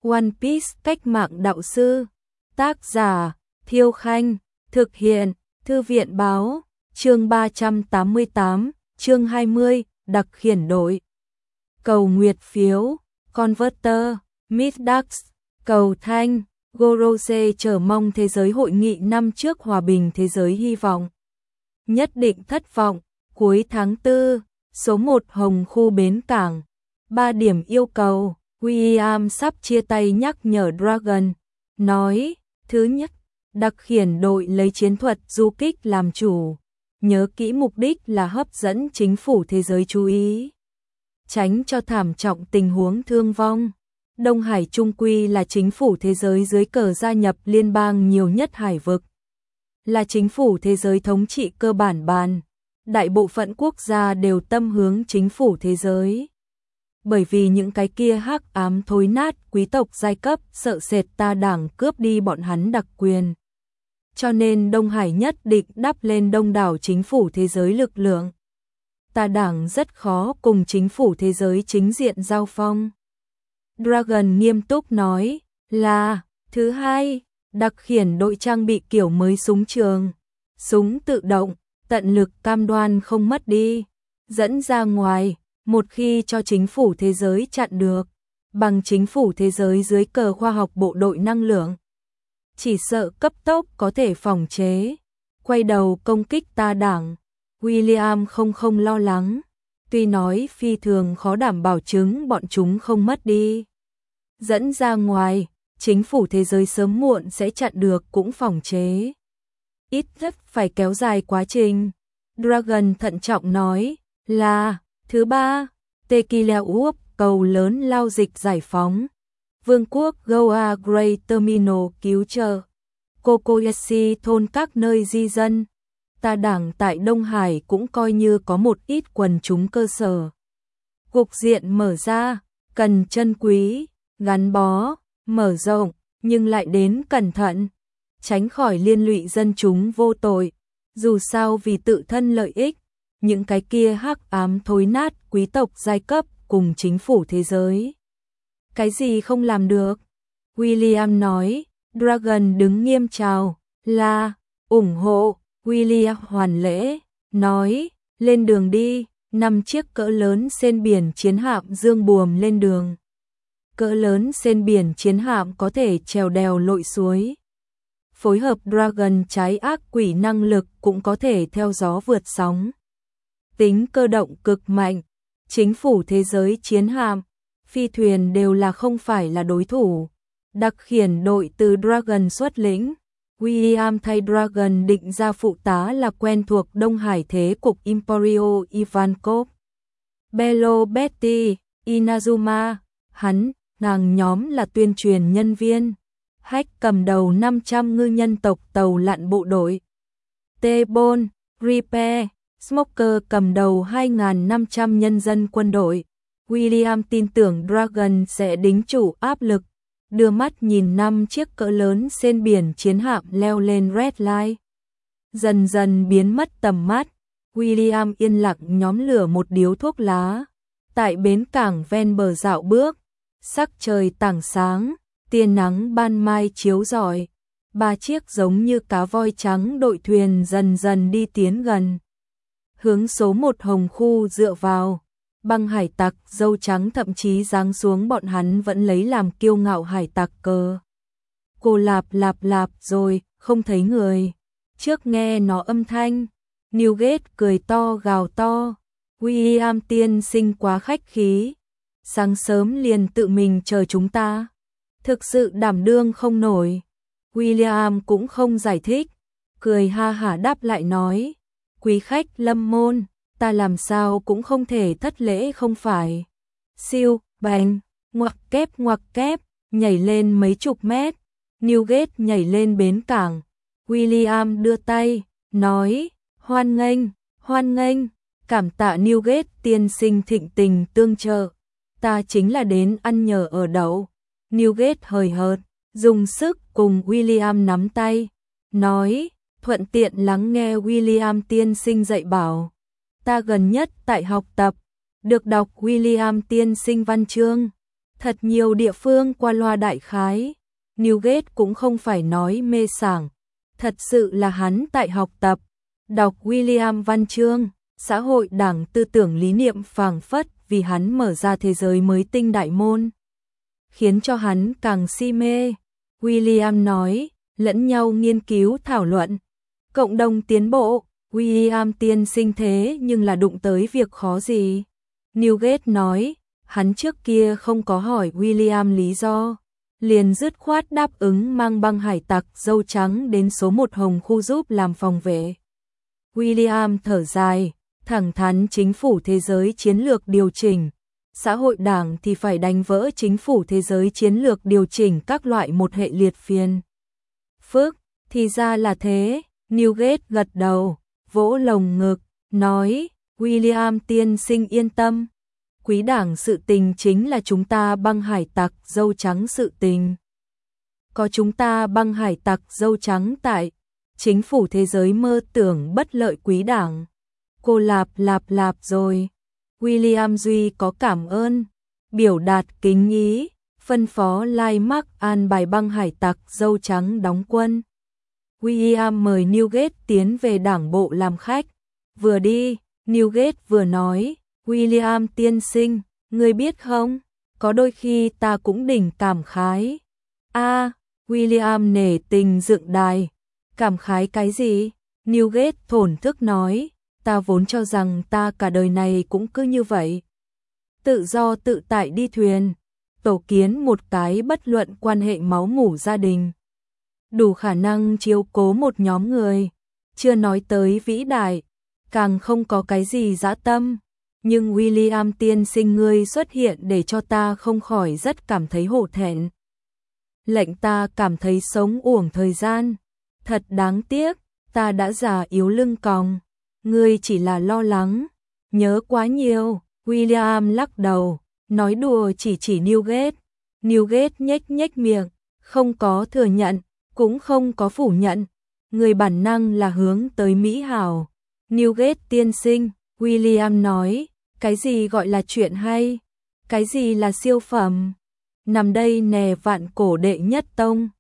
One Piece cách mạng đạo sư. Tác giả Thiêu Khanh. Thực hiện Thư viện Báo. Chương 388, chương 20, đặc khiển đội. Cầu nguyệt phiếu, Converter, Midax, cầu thanh, Gorose chờ mong thế giới hội nghị năm trước hòa bình thế giới hy vọng. Nhất định thất vọng, cuối tháng 4, số 1 Hồng khu bến cảng. 3 điểm yêu cầu, William sắp chia tay nhắc nhở Dragon. Nói, thứ nhất, đặc khiển đội lấy chiến thuật du kích làm chủ. Nhớ kỹ mục đích là hấp dẫn chính phủ thế giới chú ý. Tránh cho thảm trọng tình huống thương vong. Đông Hải trung quy là chính phủ thế giới dưới cờ gia nhập liên bang nhiều nhất hải vực. Là chính phủ thế giới thống trị cơ bản bàn. Đại bộ phận quốc gia đều tâm hướng chính phủ thế giới. Bởi vì những cái kia hắc ám thối nát quý tộc giai cấp sợ sệt ta đảng cướp đi bọn hắn đặc quyền. Cho nên Đông Hải nhất định đắp lên đông đảo chính phủ thế giới lực lượng. Ta đảng rất khó cùng chính phủ thế giới chính diện giao phong. Dragon nghiêm túc nói là, thứ hai, đặc khiển đội trang bị kiểu mới súng trường, súng tự động, tận lực cam đoan không mất đi, dẫn ra ngoài, một khi cho chính phủ thế giới chặn được, bằng chính phủ thế giới dưới cờ khoa học bộ đội năng lượng. Chỉ sợ cấp tốc có thể phòng chế, quay đầu công kích ta đảng. William không lo lắng, tuy nói phi thường khó đảm bảo chứng bọn chúng không mất đi. Dẫn ra ngoài, chính phủ thế giới sớm muộn sẽ chặn được cũng phòng chế. Ít nhất phải kéo dài quá trình. Dragon thận trọng nói là, thứ ba, Tequila Wharf cầu lớn lao dịch giải phóng. Vương quốc Goa Great Terminal cứu trợ. Kokoyashi thôn các nơi di dân. Ta đảng tại Đông Hải cũng coi như có một ít quần chúng cơ sở. Cục diện mở ra, cần chân quý, gắn bó, mở rộng, nhưng lại đến cẩn thận, tránh khỏi liên lụy dân chúng vô tội. Dù sao vì tự thân lợi ích, những cái kia hắc ám thối nát quý tộc giai cấp cùng chính phủ thế giới. Cái gì không làm được? William nói. Dragon đứng nghiêm chào, là, ủng hộ. William hoàn lễ, nói, lên đường đi. 5 chiếc cỡ lớn sên biển chiến hạm dương buồm lên đường. Cỡ lớn sên biển chiến hạm có thể trèo đèo lội suối. Phối hợp Dragon trái ác quỷ năng lực cũng có thể theo gió vượt sóng. Tính cơ động cực mạnh, chính phủ thế giới chiến hạm, phi thuyền đều là không phải là đối thủ. Đặc khiển đội từ Dragon xuất lĩnh. William thay Dragon định ra phụ tá là quen thuộc Đông Hải thế cục Emporio Ivankov. Bello Betty, Inazuma, nàng nhóm là tuyên truyền nhân viên. Hack cầm đầu 500 ngư nhân tộc tàu lặn bộ đội. T-Bone, Repair, Smoker cầm đầu 2.500 nhân dân quân đội. William tin tưởng Dragon sẽ đính chủ áp lực. Đưa mắt nhìn 5 chiếc cỡ lớn sên biển chiến hạm leo lên Red Line. Dần dần biến mất tầm mắt, William yên lặng nhóm lửa một điếu thuốc lá. Tại bến cảng ven bờ dạo bước, sắc trời tảng sáng, tia nắng ban mai chiếu rọi. 3 chiếc giống như cá voi trắng đội thuyền dần dần đi tiến gần. Hướng số 1 Hồng khu dựa vào. Băng hải tặc dâu trắng thậm chí giáng xuống bọn hắn vẫn lấy làm kiêu ngạo hải tặc cờ. Cô lạp rồi, không thấy người. Trước nghe nó âm thanh, Newgate cười to gào to. William tiên sinh quá khách khí. Sáng sớm liền tự mình chờ chúng ta. Thực sự đảm đương không nổi. William cũng không giải thích. Cười ha hả đáp lại nói. Quý khách lâm môn. Ta làm sao cũng không thể thất lễ không phải. Siêu, bành, ngoặc kép, nhảy lên mấy chục mét. Newgate nhảy lên bến cảng. William đưa tay, nói, hoan nghênh, cảm tạ Newgate tiên sinh thịnh tình tương trợ. Ta chính là đến ăn nhờ ở đậu. Newgate hời hợt, dùng sức cùng William nắm tay, nói, thuận tiện lắng nghe William tiên sinh dạy bảo. Ta gần nhất tại học tập, được đọc William tiên sinh văn chương. Thật nhiều địa phương qua loa đại khái, Newgate cũng không phải nói mê sảng, thật sự là hắn tại học tập, đọc William văn chương, xã hội đảng tư tưởng lý niệm phảng phất vì hắn mở ra thế giới mới tinh đại môn, khiến cho hắn càng si mê. William nói, lẫn nhau nghiên cứu thảo luận, cộng đồng tiến bộ. William tiên sinh thế nhưng là đụng tới việc khó gì? Newgate nói, hắn trước kia không có hỏi William lý do, liền dứt khoát đáp ứng mang băng hải tặc dâu trắng đến số 1 Hồng khu giúp làm phòng vệ. William thở dài, thẳng thắn chính phủ thế giới chiến lược điều chỉnh, xã hội đảng thì phải đánh vỡ chính phủ thế giới chiến lược điều chỉnh các loại một hệ liệt phiền phức, thì ra là thế. Newgate gật đầu, vỗ lồng ngực, nói, William tiên sinh yên tâm, quý đảng sự tình chính là chúng ta băng hải tặc dâu trắng sự tình. Có chúng ta băng hải tặc dâu trắng tại, chính phủ thế giới mơ tưởng bất lợi quý đảng. Cô lạp rồi. William Duy có cảm ơn, biểu đạt kính ý, phân phó Lai Mark an bài băng hải tặc dâu trắng đóng quân. William mời Newgate tiến về đảng bộ làm khách. Vừa đi, Newgate vừa nói, William tiên sinh, ngươi biết không, có đôi khi ta cũng đỉnh cảm khái. William nể tình dựng đài. Cảm khái cái gì? Newgate thổn thức nói, ta vốn cho rằng ta cả đời này cũng cứ như vậy. Tự do tự tại đi thuyền, tổ kiến một cái bất luận quan hệ máu mủ gia đình. Đủ khả năng chiếu cố một nhóm người, chưa nói tới vĩ đại, càng không có cái gì dã tâm. Nhưng William tiên sinh ngươi xuất hiện để cho ta không khỏi rất cảm thấy hổ thẹn. Lệnh ta cảm thấy sống uổng thời gian. Thật đáng tiếc, ta đã già yếu lưng còng. Ngươi chỉ là lo lắng, nhớ quá nhiều. William lắc đầu, nói đùa chỉ Newgate. Newgate nhếch miệng, không có thừa nhận, cũng không có phủ nhận. Người bản năng là hướng tới mỹ hảo. Newgate tiên sinh, William nói, cái gì gọi là chuyện hay? Cái gì là siêu phẩm? Nằm đây nè vạn cổ đệ nhất tông.